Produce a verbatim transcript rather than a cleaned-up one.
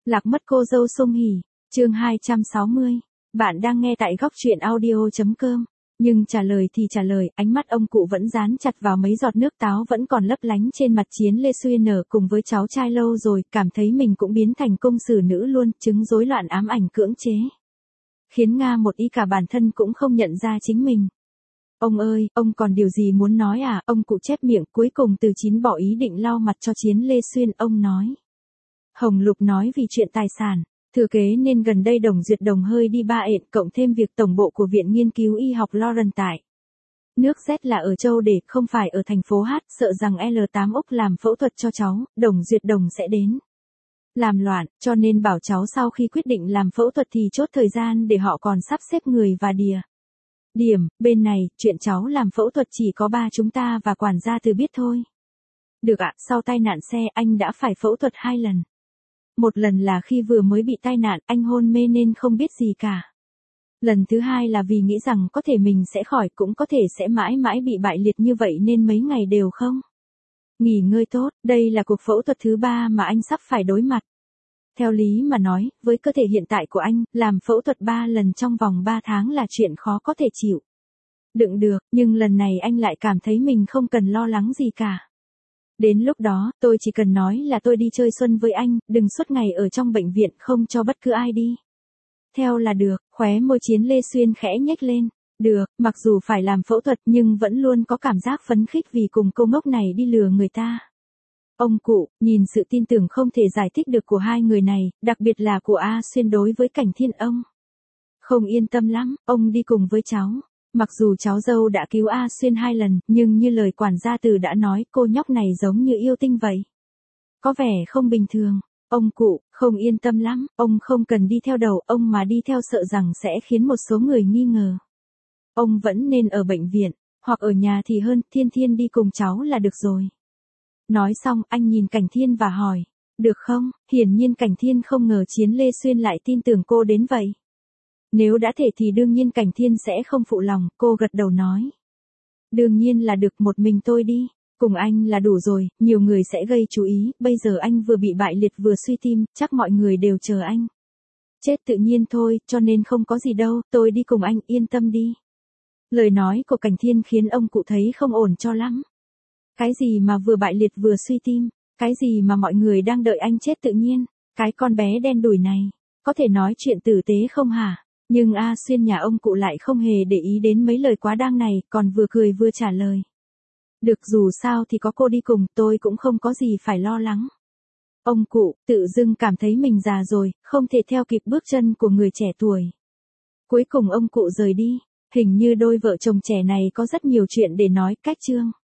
Lạc mất cô dâu Song Hỷ, chương hai trăm sáu mươi. Bạn đang nghe tại góc truyện audio chấm com. Nhưng trả lời thì trả lời, ánh mắt ông cụ vẫn dán chặt vào mấy giọt nước táo vẫn còn lấp lánh trên mặt Chiến Lê Xuyên nở cùng với cháu trai lâu rồi, cảm thấy mình cũng biến thành công xử nữ luôn, chứng rối loạn ám ảnh cưỡng chế. Khiến Nga một y cả bản thân cũng không nhận ra chính mình. Ông ơi, ông còn điều gì muốn nói à? Ông cụ chép miệng, cuối cùng từ Chín bỏ ý định lau mặt cho Chiến Lê Xuyên, ông nói. Hồng Lục nói vì chuyện tài sản, thừa kế nên gần đây Đồng Duyệt Đồng hơi đi ba ẹn, cộng thêm việc tổng bộ của Viện Nghiên cứu Y học Lauren tại nước Z là ở châu để không phải ở thành phố H, sợ rằng L tám Úc làm phẫu thuật cho cháu, Đồng Duyệt Đồng sẽ đến làm loạn, cho nên bảo cháu sau khi quyết định làm phẫu thuật thì chốt thời gian để họ còn sắp xếp người và địa điểm. Bên này, chuyện cháu làm phẫu thuật chỉ có ba chúng ta và quản gia Từ biết thôi. Được ạ, sau tai nạn xe anh đã phải phẫu thuật hai lần. Một lần là khi vừa mới bị tai nạn, anh hôn mê nên không biết gì cả. Lần thứ hai là vì nghĩ rằng có thể mình sẽ khỏi, cũng có thể sẽ mãi mãi bị bại liệt như vậy nên mấy ngày đều không nghỉ ngơi tốt. Đây là cuộc phẫu thuật thứ ba mà anh sắp phải đối mặt. Theo lý mà nói, với cơ thể hiện tại của anh, làm phẫu thuật ba lần trong vòng ba tháng là chuyện khó có thể chịu đựng được, nhưng lần này anh lại cảm thấy mình không cần lo lắng gì cả. Đến lúc đó, tôi chỉ cần nói là tôi đi chơi xuân với anh, đừng suốt ngày ở trong bệnh viện, không cho bất cứ ai đi theo là được. Khóe môi Chiến Lê Xuyên khẽ nhếch lên. Được, mặc dù phải làm phẫu thuật nhưng vẫn luôn có cảm giác phấn khích vì cùng cô ngốc này đi lừa người ta. Ông cụ, nhìn sự tin tưởng không thể giải thích được của hai người này, đặc biệt là của A Xuyên đối với Cảnh Thiên, ông không yên tâm lắm. Ông đi cùng với cháu. Mặc dù cháu dâu đã cứu A Xuyên hai lần, nhưng như lời quản gia Từ đã nói, cô nhóc này giống như yêu tinh vậy. Có vẻ không bình thường. Ông cụ, không yên tâm lắm, ông không cần đi theo đầu, ông mà đi theo sợ rằng sẽ khiến một số người nghi ngờ. Ông vẫn nên ở bệnh viện, hoặc ở nhà thì hơn, Thiên Thiên đi cùng cháu là được rồi. Nói xong, anh nhìn Cảnh Thiên và hỏi, được không? Hiển nhiên Cảnh Thiên không ngờ Chiến Lê Xuyên lại tin tưởng cô đến vậy. Nếu đã thể thì đương nhiên Cảnh Thiên sẽ không phụ lòng, cô gật đầu nói. Đương nhiên là được, một mình tôi đi. Cùng anh là đủ rồi, nhiều người sẽ gây chú ý, bây giờ anh vừa bị bại liệt vừa suy tim, chắc mọi người đều chờ anh chết tự nhiên thôi, cho nên không có gì đâu, tôi đi cùng anh, yên tâm đi. Lời nói của Cảnh Thiên khiến ông cụ thấy không ổn cho lắm. Cái gì mà vừa bại liệt vừa suy tim, cái gì mà mọi người đang đợi anh chết tự nhiên, cái con bé đen đủi này, có thể nói chuyện tử tế không hả? Nhưng A Xuyên nhà ông cụ lại không hề để ý đến mấy lời quá đáng này, còn vừa cười vừa trả lời. Được, dù sao thì có cô đi cùng, tôi cũng không có gì phải lo lắng. Ông cụ, tự dưng cảm thấy mình già rồi, không thể theo kịp bước chân của người trẻ tuổi. Cuối cùng ông cụ rời đi, hình như đôi vợ chồng trẻ này có rất nhiều chuyện để nói. Cách chương